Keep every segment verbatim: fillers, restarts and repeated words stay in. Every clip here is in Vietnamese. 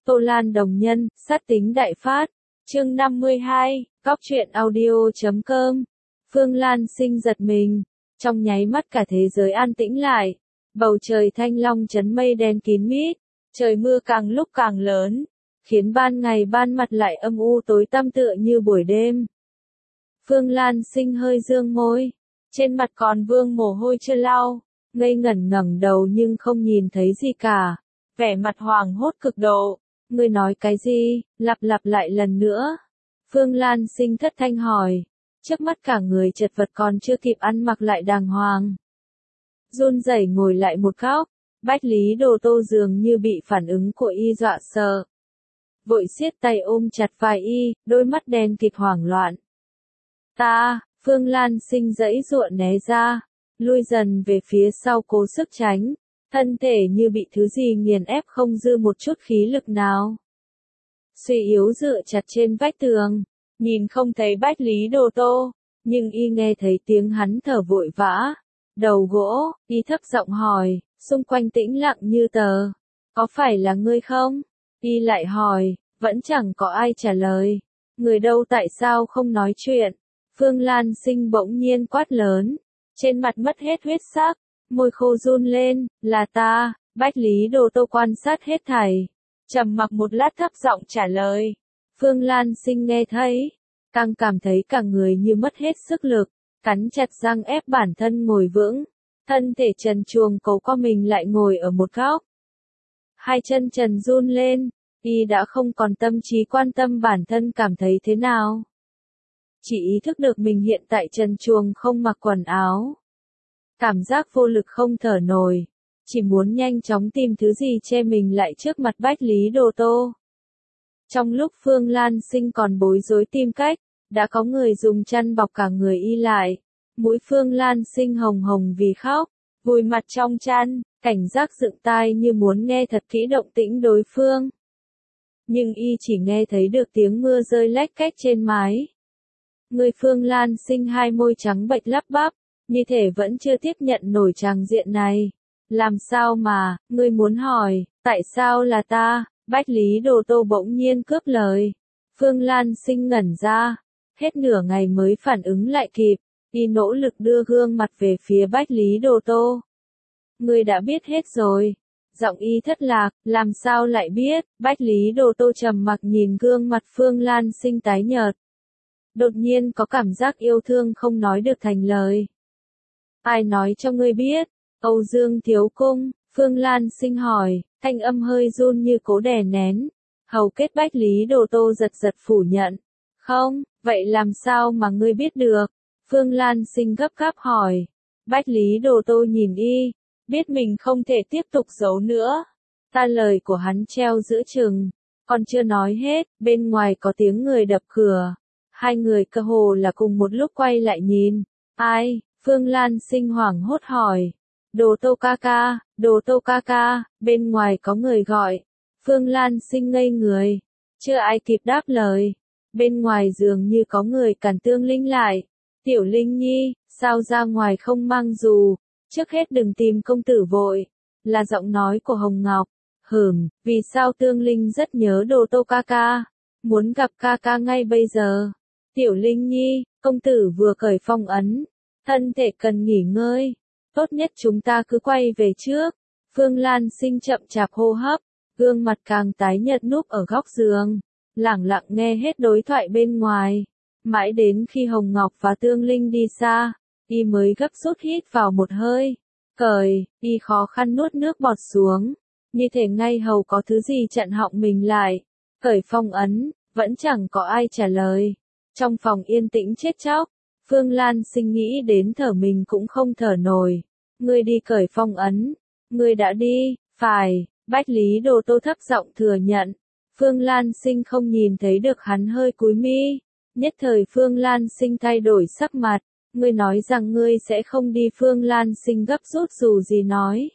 Tô Lan đồng nhân, sát tính đại phát. Chương năm mươi hai, Góc truyện audio chấm com. Phương Lan Sinh giật mình, trong nháy mắt cả thế giới an tĩnh lại. Bầu trời thanh long chấn mây đen kín mít, trời mưa càng lúc càng lớn, khiến ban ngày ban mặt lại âm u tối tăm tựa như buổi đêm. Phương Lan Sinh hơi dương môi, trên mặt còn vương mồ hôi chưa lau, ngây ngẩn ngẩng đầu nhưng không nhìn thấy gì cả, vẻ mặt hoảng hốt cực độ. Ngươi nói cái gì? Lặp lặp lại lần nữa. Phương Lan Sinh thất thanh hỏi, trước mắt cả người chật vật còn chưa kịp ăn mặc lại đàng hoàng. Run rẩy ngồi lại một góc, Bách Lý Đồ Tô dường như bị phản ứng của y dọa sợ. Vội siết tay ôm chặt vai y, đôi mắt đen kịt hoảng loạn. Ta, Phương Lan Sinh giãy giụa né ra, lui dần về phía sau cố sức tránh. Thân thể như bị thứ gì nghiền ép không dư một chút khí lực nào. Suy yếu dựa chặt trên vách tường, nhìn không thấy Bách Lý Đồ Tô, nhưng y nghe thấy tiếng hắn thở vội vã. Đầu gỗ, y thấp giọng hỏi, xung quanh tĩnh lặng như tờ. Có phải là ngươi không? Y lại hỏi, vẫn chẳng có ai trả lời. Người đâu tại sao không nói chuyện? Phương Lan Sinh bỗng nhiên quát lớn, trên mặt mất hết huyết sắc. Môi khô run lên, là ta. Bách Lý Đồ Tô quan sát hết thảy, trầm mặc một lát thấp giọng trả lời. Phương Lan Sinh nghe thấy, càng cảm thấy cả người như mất hết sức lực, cắn chặt răng ép bản thân ngồi vững, thân thể trần truồng cấu co mình lại ngồi ở một góc. Hai chân trần run lên, y đã không còn tâm trí quan tâm bản thân cảm thấy thế nào. Chỉ ý thức được mình hiện tại trần truồng không mặc quần áo. Cảm giác vô lực không thở nổi, chỉ muốn nhanh chóng tìm thứ gì che mình lại trước mặt Bách Lý Đồ Tô. Trong lúc Phương Lan Sinh còn bối rối tìm cách, đã có người dùng chăn bọc cả người y lại. Mũi Phương Lan Sinh hồng hồng vì khóc, vùi mặt trong chăn, cảnh giác dựng tai như muốn nghe thật kỹ động tĩnh đối phương. Nhưng y chỉ nghe thấy được tiếng mưa rơi lách cách trên mái. Người Phương Lan Sinh hai môi trắng bệch lắp bắp, như thể vẫn chưa tiếp nhận nổi tràng diện này. Làm sao mà, ngươi muốn hỏi, tại sao là ta? Bách Lý Đồ Tô bỗng nhiên cướp lời. Phương Lan Sinh ngẩn ra, hết nửa ngày mới phản ứng lại kịp, y nỗ lực đưa gương mặt về phía Bách Lý Đồ Tô. Ngươi đã biết hết rồi. Giọng y thất lạc, làm sao lại biết? Bách Lý Đồ Tô trầm mặc nhìn gương mặt Phương Lan Sinh tái nhợt. Đột nhiên có cảm giác yêu thương không nói được thành lời. Ai nói cho ngươi biết? Âu Dương Thiếu Cung, Phương Lan Sinh hỏi, thanh âm hơi run như cố đè nén. Hầu kết Bách Lý Đồ Tô giật giật phủ nhận. Không, vậy làm sao mà ngươi biết được? Phương Lan Sinh gấp gáp hỏi. Bách Lý Đồ Tô nhìn y, biết mình không thể tiếp tục giấu nữa. Ta lời của hắn treo giữa chừng, còn chưa nói hết, bên ngoài có tiếng người đập cửa. Hai người cơ hồ là cùng một lúc quay lại nhìn. Ai? Phương Lan Sinh hoảng hốt hỏi. Đồ Tô ca ca, Đồ Tô ca ca, bên ngoài có người gọi. Phương Lan Sinh ngây người, chưa ai kịp đáp lời. Bên ngoài dường như có người cản Tương Linh lại. Tiểu Linh Nhi, sao ra ngoài không mang dù? Trước hết đừng tìm công tử vội. Là giọng nói của Hồng Ngọc. Hửm, vì sao Tương Linh rất nhớ Đồ Tô ca ca? Muốn gặp ca ca ngay bây giờ. Tiểu Linh Nhi, công tử vừa cởi phong ấn. Thân thể cần nghỉ ngơi. Tốt nhất chúng ta cứ quay về trước. Phương Lan Sinh chậm chạp hô hấp, gương mặt càng tái nhợt núp ở góc giường, lẳng lặng nghe hết đối thoại bên ngoài. Mãi đến khi Hồng Ngọc và Tương Linh đi xa, y mới gấp rút hít vào một hơi. Cởi, y khó khăn nuốt nước bọt xuống, như thể ngay hầu có thứ gì chặn họng mình lại. Cởi phong ấn, vẫn chẳng có ai trả lời. Trong phòng yên tĩnh chết chóc, Phương Lan Sinh nghĩ đến thở mình cũng không thở nổi. Ngươi đi cởi phong ấn. Ngươi đã đi, phải. Bách Lý Đồ Tô thấp giọng thừa nhận. Phương Lan Sinh không nhìn thấy được hắn hơi cúi mi. Nhất thời Phương Lan Sinh thay đổi sắc mặt. Ngươi nói rằng ngươi sẽ không đi. Phương Lan Sinh gấp rút dù gì nói.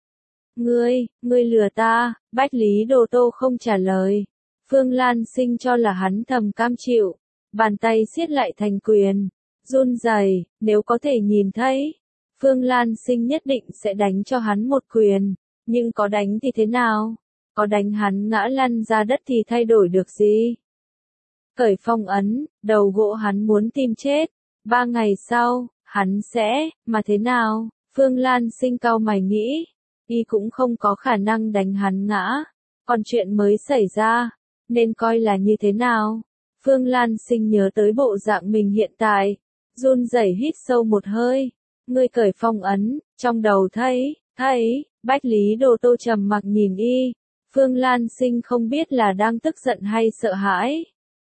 Ngươi, ngươi lừa ta. Bách Lý Đồ Tô không trả lời. Phương Lan Sinh cho là hắn thầm cam chịu. Bàn tay siết lại thành quyền. Run rẩy, nếu có thể nhìn thấy, Phương Lan Sinh nhất định sẽ đánh cho hắn một quyền, nhưng có đánh thì thế nào? có đánh hắn ngã lăn ra đất thì thay đổi được gì? Cởi phong ấn, đầu gỗ hắn muốn tìm chết. Ba ngày sau, hắn sẽ, mà thế nào? Phương Lan Sinh cau mày nghĩ, y cũng không có khả năng đánh hắn ngã. Còn chuyện mới xảy ra, nên coi là như thế nào? Phương Lan Sinh nhớ tới bộ dạng mình hiện tại, run rẩy hít sâu một hơi. Ngươi cởi phong ấn, trong đầu thấy, thấy, Bách Lý Đồ Tô trầm mặc nhìn y. Phương Lan Sinh không biết là đang tức giận hay sợ hãi.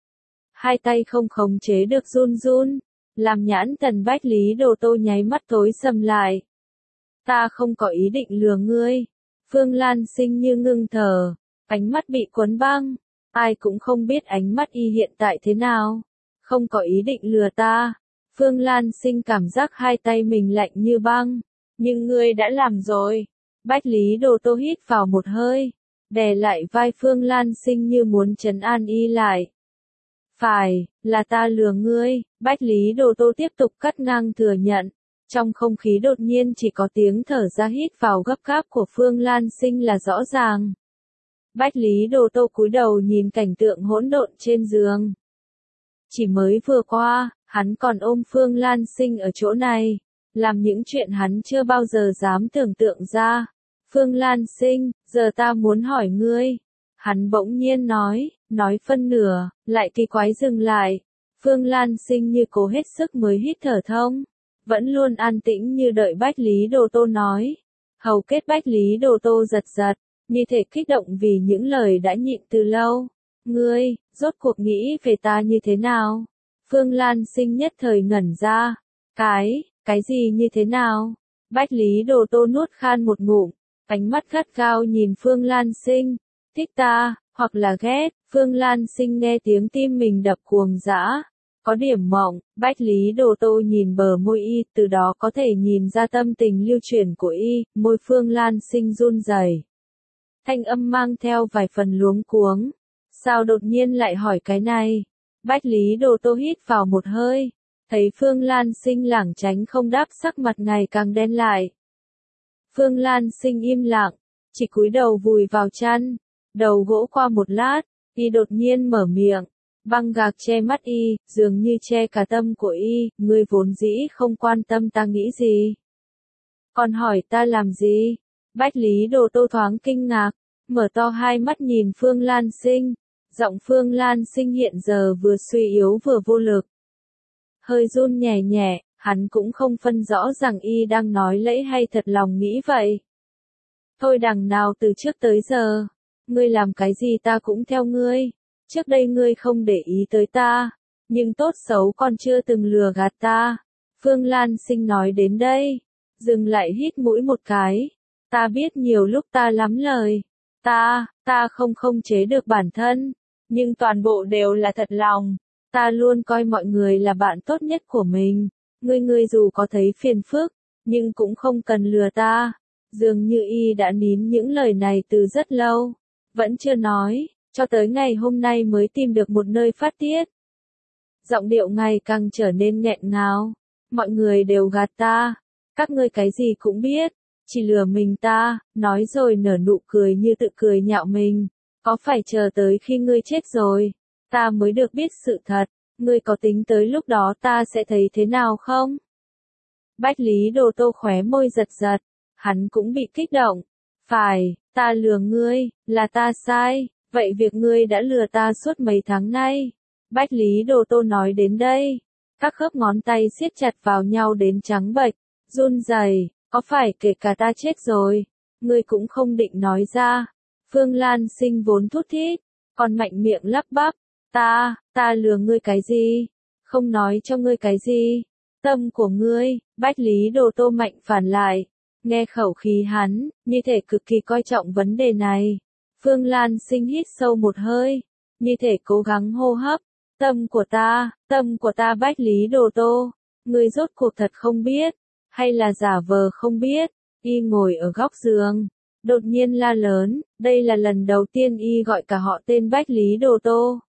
Hai tay không khống chế được run run, làm nhãn tần Bách Lý Đồ Tô nháy mắt tối sầm lại. Ta không có ý định lừa ngươi. Phương Lan Sinh như ngưng thở, ánh mắt bị cuốn băng. Ai cũng không biết ánh mắt y hiện tại thế nào. Không có ý định lừa ta. Phương Lan Sinh cảm giác hai tay mình lạnh như băng. Nhưng ngươi đã làm rồi. Bách Lý Đồ Tô hít vào một hơi, đè lại vai Phương Lan Sinh như muốn trấn an y lại. Phải, là ta lừa ngươi. Bách Lý Đồ Tô tiếp tục cắt ngang thừa nhận. Trong không khí đột nhiên chỉ có tiếng thở ra hít vào gấp gáp của Phương Lan Sinh là rõ ràng. Bách Lý Đồ Tô cúi đầu nhìn cảnh tượng hỗn độn trên giường. Chỉ mới vừa qua, hắn còn ôm Phương Lan Sinh ở chỗ này, làm những chuyện hắn chưa bao giờ dám tưởng tượng ra. Phương Lan Sinh, giờ ta muốn hỏi ngươi. Hắn bỗng nhiên nói, nói phân nửa, lại kỳ quái dừng lại. Phương Lan Sinh như cố hết sức mới hít thở thông, vẫn luôn an tĩnh như đợi Bách Lý Đồ Tô nói. Hầu kết Bách Lý Đồ Tô giật giật, như thể kích động vì những lời đã nhịn từ lâu. Ngươi, rốt cuộc nghĩ về ta như thế nào? Phương Lan Sinh nhất thời ngẩn ra. Cái, cái gì như thế nào? Bách Lý Đồ Tô nuốt khan một ngụm, ánh mắt gắt gao nhìn Phương Lan Sinh. Thích ta, hoặc là ghét. Phương Lan Sinh nghe tiếng tim mình đập cuồng dã. Có điểm mộng, Bách Lý Đồ Tô nhìn bờ môi y, từ đó có thể nhìn ra tâm tình lưu chuyển của y, môi Phương Lan Sinh run rẩy. Thanh âm mang theo vài phần luống cuống. Sao đột nhiên lại hỏi cái này? Bách Lý Đồ Tô hít vào một hơi, thấy Phương Lan Sinh lảng tránh không đáp, sắc mặt ngày càng đen lại. Phương Lan Sinh im lặng, chỉ cúi đầu vùi vào chăn, đầu gỗ qua một lát, y đột nhiên mở miệng. Băng gạc che mắt y, dường như che cả tâm của y, ngươi vốn dĩ không quan tâm ta nghĩ gì. Còn hỏi ta làm gì? Bách Lý Đồ Tô thoáng kinh ngạc, mở to hai mắt nhìn Phương Lan Sinh. Giọng Phương Lan Sinh hiện giờ vừa suy yếu vừa vô lực. Hơi run nhẹ nhẹ, hắn cũng không phân rõ rằng y đang nói lẫy hay thật lòng nghĩ vậy. Thôi đằng nào từ trước tới giờ, ngươi làm cái gì ta cũng theo ngươi. Trước đây ngươi không để ý tới ta, nhưng tốt xấu con chưa từng lừa gạt ta. Phương Lan Sinh nói đến đây, dừng lại hít mũi một cái. Ta biết nhiều lúc ta lắm lời. Ta, ta không khống chế được bản thân, nhưng toàn bộ đều là thật lòng. Ta luôn coi mọi người là bạn tốt nhất của mình. Ngươi ngươi dù có thấy phiền phức, nhưng cũng không cần lừa ta. Dường như y đã nín những lời này từ rất lâu, vẫn chưa nói, cho tới ngày hôm nay mới tìm được một nơi phát tiết. Giọng điệu ngày càng trở nên nghẹn ngào. Mọi người đều gạt ta, các ngươi cái gì cũng biết, chỉ lừa mình ta, nói rồi nở nụ cười như tự cười nhạo mình. Có phải chờ tới khi ngươi chết rồi, ta mới được biết sự thật, ngươi có tính tới lúc đó ta sẽ thấy thế nào không? Bách Lý Đồ Tô khóe môi giật giật, hắn cũng bị kích động. Phải, ta lừa ngươi, là ta sai, vậy việc ngươi đã lừa ta suốt mấy tháng nay. Bách Lý Đồ Tô nói đến đây, các khớp ngón tay siết chặt vào nhau đến trắng bệch, run rẩy, có phải kể cả ta chết rồi, ngươi cũng không định nói ra? Phương Lan Sinh vốn thút thít, còn mạnh miệng lắp bắp, ta, ta lừa ngươi cái gì? Không nói cho ngươi cái gì? Tâm của ngươi. Bách Lý Đồ Tô mạnh phản lại, nghe khẩu khí hắn, như thể cực kỳ coi trọng vấn đề này. Phương Lan Sinh hít sâu một hơi, như thể cố gắng hô hấp. Tâm của ta, tâm của ta Bách Lý Đồ Tô, ngươi rốt cuộc thật không biết, hay là giả vờ không biết? Y ngồi ở góc giường, đột nhiên la lớn, đây là lần đầu tiên y gọi cả họ tên Bách Lý Đồ Tô.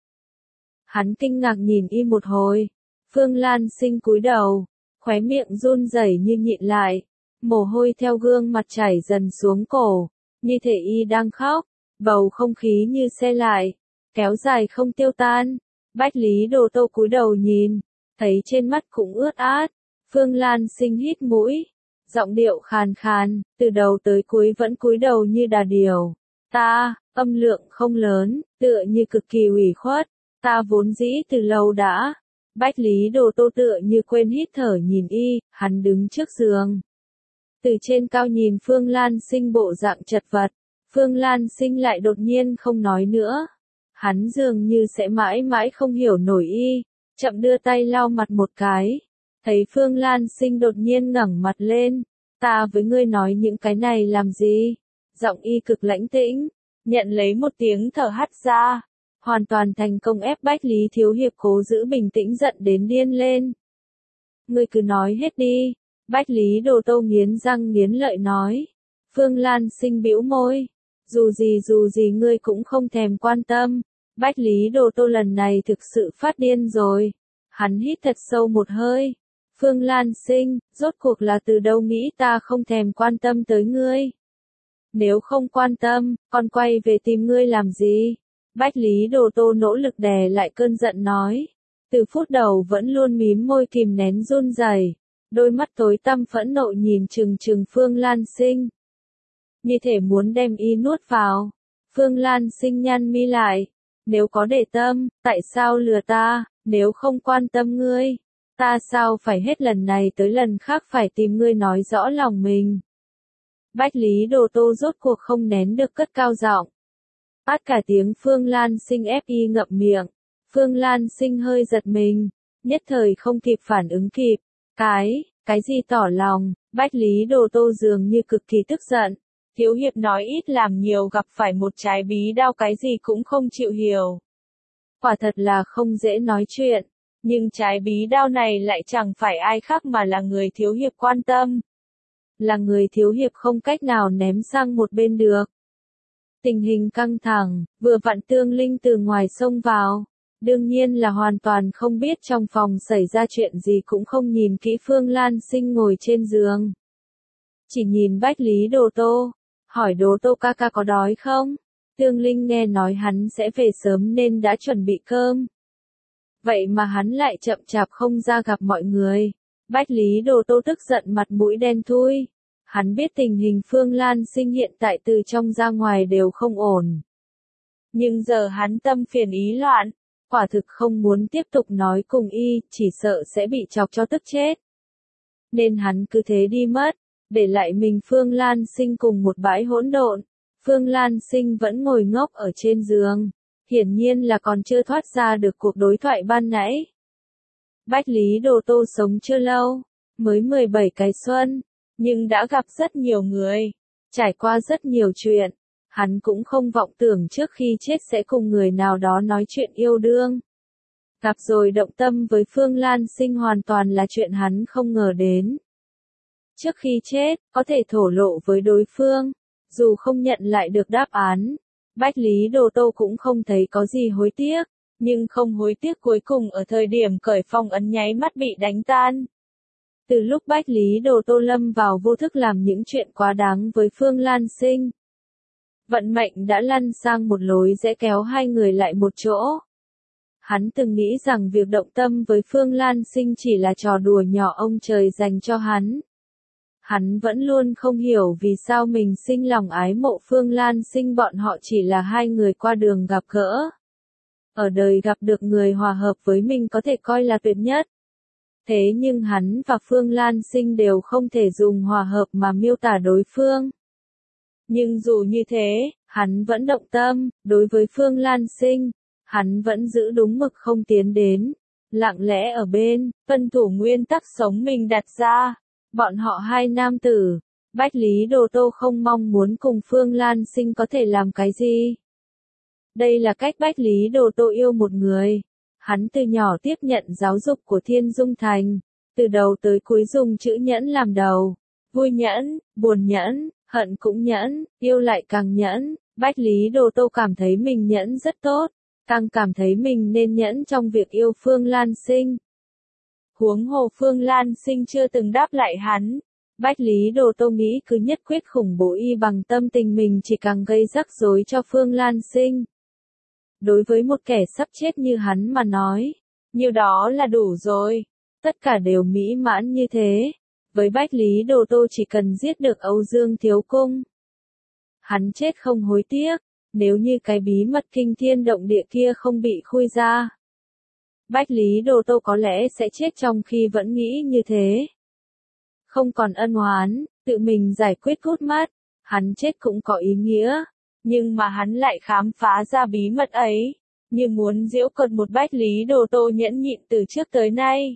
Hắn kinh ngạc nhìn y một hồi. Phương Lan Sinh cúi đầu, khóe miệng run rẩy như nhịn lại, mồ hôi theo gương mặt chảy dần xuống cổ, như thể y đang khóc. Bầu không khí như xe lại, kéo dài không tiêu tan. Bách Lý Đồ Tô cúi đầu nhìn, thấy trên mắt cũng ướt át. Phương Lan Sinh hít mũi, giọng điệu khàn khàn, từ đầu tới cuối vẫn cúi đầu như đà điểu. Ta, âm lượng không lớn, tựa như cực kỳ ủy khuất. Ta vốn dĩ từ lâu đã. Bách Lý Đồ Tô tựa như quên hít thở nhìn y, hắn đứng trước giường. Từ trên cao nhìn Phương Lan Sinh bộ dạng chật vật, Phương Lan Sinh lại đột nhiên không nói nữa. Hắn dường như sẽ mãi mãi không hiểu nổi y, chậm đưa tay lau mặt một cái. Thấy Phương Lan Sinh đột nhiên ngẩng mặt lên, ta với ngươi nói những cái này làm gì? Giọng y cực lãnh tĩnh, nhận lấy một tiếng thở hắt ra. Hoàn toàn thành công ép Bách Lý Thiếu Hiệp cố giữ bình tĩnh giận đến điên lên. Ngươi cứ nói hết đi. Bách Lý Đồ Tô nghiến răng nghiến lợi nói. Phương Lan Sinh bĩu môi. Dù gì dù gì ngươi cũng không thèm quan tâm. Bách Lý Đồ Tô lần này thực sự phát điên rồi. Hắn hít thật sâu một hơi. Phương Lan Sinh, rốt cuộc là từ đâu nghĩ ta không thèm quan tâm tới ngươi? Nếu không quan tâm, còn quay về tìm ngươi làm gì? Bách Lý Đồ Tô nỗ lực đè lại cơn giận nói. Từ phút đầu vẫn luôn mím môi kìm nén run rẩy, đôi mắt tối tăm phẫn nộ nhìn chừng chừng Phương Lan Sinh. Như thể muốn đem y nuốt vào. Phương Lan Sinh nhăn mi lại. Nếu có để tâm, tại sao lừa ta? Nếu không quan tâm ngươi, ta sao phải hết lần này tới lần khác phải tìm ngươi nói rõ lòng mình? Bách Lý Đồ Tô rốt cuộc không nén được cất cao giọng. Át cả tiếng Phương Lan Sinh ép y ngậm miệng. Phương Lan Sinh hơi giật mình, nhất thời không kịp phản ứng kịp. Cái, cái gì tỏ lòng? Bách Lý Đồ Tô dường như cực kỳ tức giận. Thiếu hiệp nói ít làm nhiều, gặp phải một trái bí đao cái gì cũng không chịu hiểu. Quả thật là không dễ nói chuyện, nhưng trái bí đao này lại chẳng phải ai khác mà là người thiếu hiệp quan tâm. Là người thiếu hiệp không cách nào ném sang một bên được. Tình hình căng thẳng, vừa vặn Tương Linh từ ngoài xông vào. Đương nhiên là hoàn toàn không biết trong phòng xảy ra chuyện gì, cũng không nhìn kỹ Phương Lan Sinh ngồi trên giường. Chỉ nhìn Bách Lý Đồ Tô, hỏi Đồ Tô ca ca có đói không? Tương Linh nghe nói hắn sẽ về sớm nên đã chuẩn bị cơm. Vậy mà hắn lại chậm chạp không ra gặp mọi người. Bách Lý Đồ Tô tức giận mặt mũi đen thui. Hắn biết tình hình Phương Lan Sinh hiện tại từ trong ra ngoài đều không ổn. Nhưng giờ hắn tâm phiền ý loạn, quả thực không muốn tiếp tục nói cùng y, chỉ sợ sẽ bị chọc cho tức chết. Nên hắn cứ thế đi mất, để lại mình Phương Lan Sinh cùng một bãi hỗn độn. Phương Lan Sinh vẫn ngồi ngốc ở trên giường, hiển nhiên là còn chưa thoát ra được cuộc đối thoại ban nãy. Bách Lý Đồ Tô sống chưa lâu, mới mười bảy cái xuân, nhưng đã gặp rất nhiều người, trải qua rất nhiều chuyện. Hắn cũng không vọng tưởng trước khi chết sẽ cùng người nào đó nói chuyện yêu đương. Gặp rồi động tâm với Phương Lan Sinh hoàn toàn là chuyện hắn không ngờ đến. Trước khi chết, có thể thổ lộ với đối phương, dù không nhận lại được đáp án. Bách Lý Đồ Tô cũng không thấy có gì hối tiếc, nhưng không hối tiếc cuối cùng ở thời điểm cởi phong ấn nháy mắt bị đánh tan. Từ lúc Bách Lý Đồ Tô lâm vào vô thức làm những chuyện quá đáng với Phương Lan Sinh, vận mệnh đã lăn sang một lối rẽ kéo hai người lại một chỗ. Hắn từng nghĩ rằng việc động tâm với Phương Lan Sinh chỉ là trò đùa nhỏ ông trời dành cho hắn. Hắn vẫn luôn không hiểu vì sao mình sinh lòng ái mộ Phương Lan Sinh, bọn họ chỉ là hai người qua đường gặp gỡ. Ở đời gặp được người hòa hợp với mình có thể coi là tuyệt nhất. Thế nhưng hắn và Phương Lan Sinh đều không thể dùng hòa hợp mà miêu tả đối phương. Nhưng dù như thế, hắn vẫn động tâm, đối với Phương Lan Sinh, hắn vẫn giữ đúng mực không tiến đến, lặng lẽ ở bên, tuân thủ nguyên tắc sống mình đặt ra. Bọn họ hai nam tử, Bách Lý Đồ Tô không mong muốn cùng Phương Lan Sinh có thể làm cái gì. Đây là cách Bách Lý Đồ Tô yêu một người. Hắn từ nhỏ tiếp nhận giáo dục của Thiên Dung Thành, từ đầu tới cuối dùng chữ nhẫn làm đầu. Vui nhẫn, buồn nhẫn, hận cũng nhẫn, yêu lại càng nhẫn. Bách Lý Đồ Tô cảm thấy mình nhẫn rất tốt, càng cảm thấy mình nên nhẫn trong việc yêu Phương Lan Sinh. Huống hồ Phương Lan Sinh chưa từng đáp lại hắn, Bách Lý Đồ Tô nghĩ cứ nhất quyết khủng bố y bằng tâm tình mình chỉ càng gây rắc rối cho Phương Lan Sinh. Đối với một kẻ sắp chết như hắn mà nói, như đó là đủ rồi. Tất cả đều mỹ mãn như thế. Với Bách Lý Đồ Tô chỉ cần giết được Âu Dương Thiếu Cung. Hắn chết không hối tiếc, nếu như cái bí mật kinh thiên động địa kia không bị khui ra. Bách Lý Đồ Tô có lẽ sẽ chết trong khi vẫn nghĩ như thế. Không còn ân oán, tự mình giải quyết cút mắt, hắn chết cũng có ý nghĩa. Nhưng mà hắn lại khám phá ra bí mật ấy, như muốn giễu cợt một Bách Lý Đồ Tô nhẫn nhịn từ trước tới nay.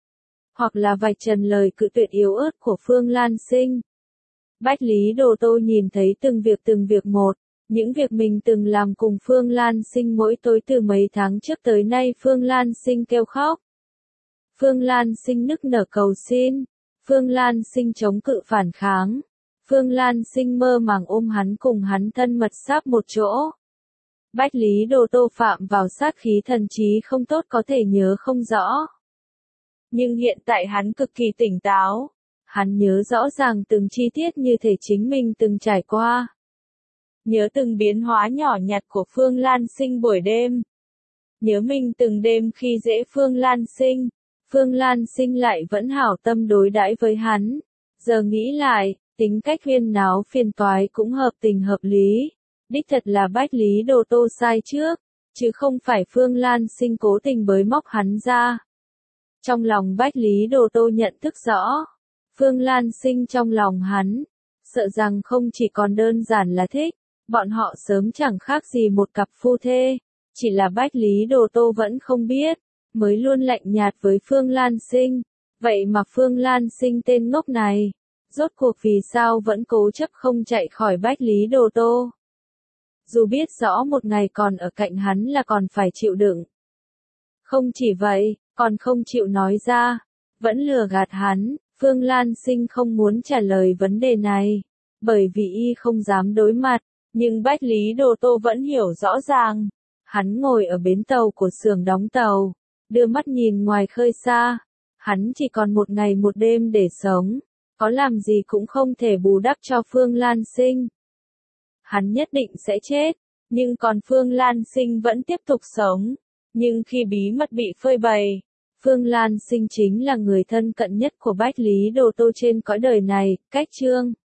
Hoặc là vạch trần lời cự tuyệt yếu ớt của Phương Lan Sinh. Bách Lý Đồ Tô nhìn thấy từng việc từng việc một, những việc mình từng làm cùng Phương Lan Sinh mỗi tối từ mấy tháng trước tới nay. Phương Lan Sinh kêu khóc. Phương Lan Sinh nức nở cầu xin. Phương Lan Sinh chống cự phản kháng. Phương Lan Sinh mơ màng ôm hắn cùng hắn thân mật sáp một chỗ. Bách Lý Đồ Tô phạm vào sát khí thần trí không tốt có thể nhớ không rõ. Nhưng hiện tại hắn cực kỳ tỉnh táo. Hắn nhớ rõ ràng từng chi tiết như thể chính mình từng trải qua. Nhớ từng biến hóa nhỏ nhặt của Phương Lan Sinh buổi đêm. Nhớ mình từng đêm khi dễ Phương Lan Sinh. Phương Lan Sinh lại vẫn hảo tâm đối đãi với hắn. Giờ nghĩ lại, tính cách huyên náo phiền toái cũng hợp tình hợp lý. Đích thật là Bách Lý Đồ Tô sai trước, chứ không phải Phương Lan Sinh cố tình bới móc hắn ra. Trong lòng Bách Lý Đồ Tô nhận thức rõ, Phương Lan Sinh trong lòng hắn, sợ rằng không chỉ còn đơn giản là thích, bọn họ sớm chẳng khác gì một cặp phu thê, chỉ là Bách Lý Đồ Tô vẫn không biết, mới luôn lạnh nhạt với Phương Lan Sinh. Vậy mà Phương Lan Sinh tên ngốc này, rốt cuộc vì sao vẫn cố chấp không chạy khỏi Bách Lý Đồ Tô. Dù biết rõ một ngày còn ở cạnh hắn là còn phải chịu đựng. Không chỉ vậy, còn không chịu nói ra, vẫn lừa gạt hắn. Phương Lan Sinh không muốn trả lời vấn đề này, bởi vì y không dám đối mặt, nhưng Bách Lý Đồ Tô vẫn hiểu rõ ràng. Hắn ngồi ở bến tàu của xưởng đóng tàu, đưa mắt nhìn ngoài khơi xa, hắn chỉ còn một ngày một đêm để sống, có làm gì cũng không thể bù đắp cho Phương Lan Sinh. Hắn nhất định sẽ chết, nhưng còn Phương Lan Sinh vẫn tiếp tục sống. Nhưng khi bí mật bị phơi bày, Phương Lan Sinh chính là người thân cận nhất của Bách Lý Đồ Tô trên cõi đời này. Cách chương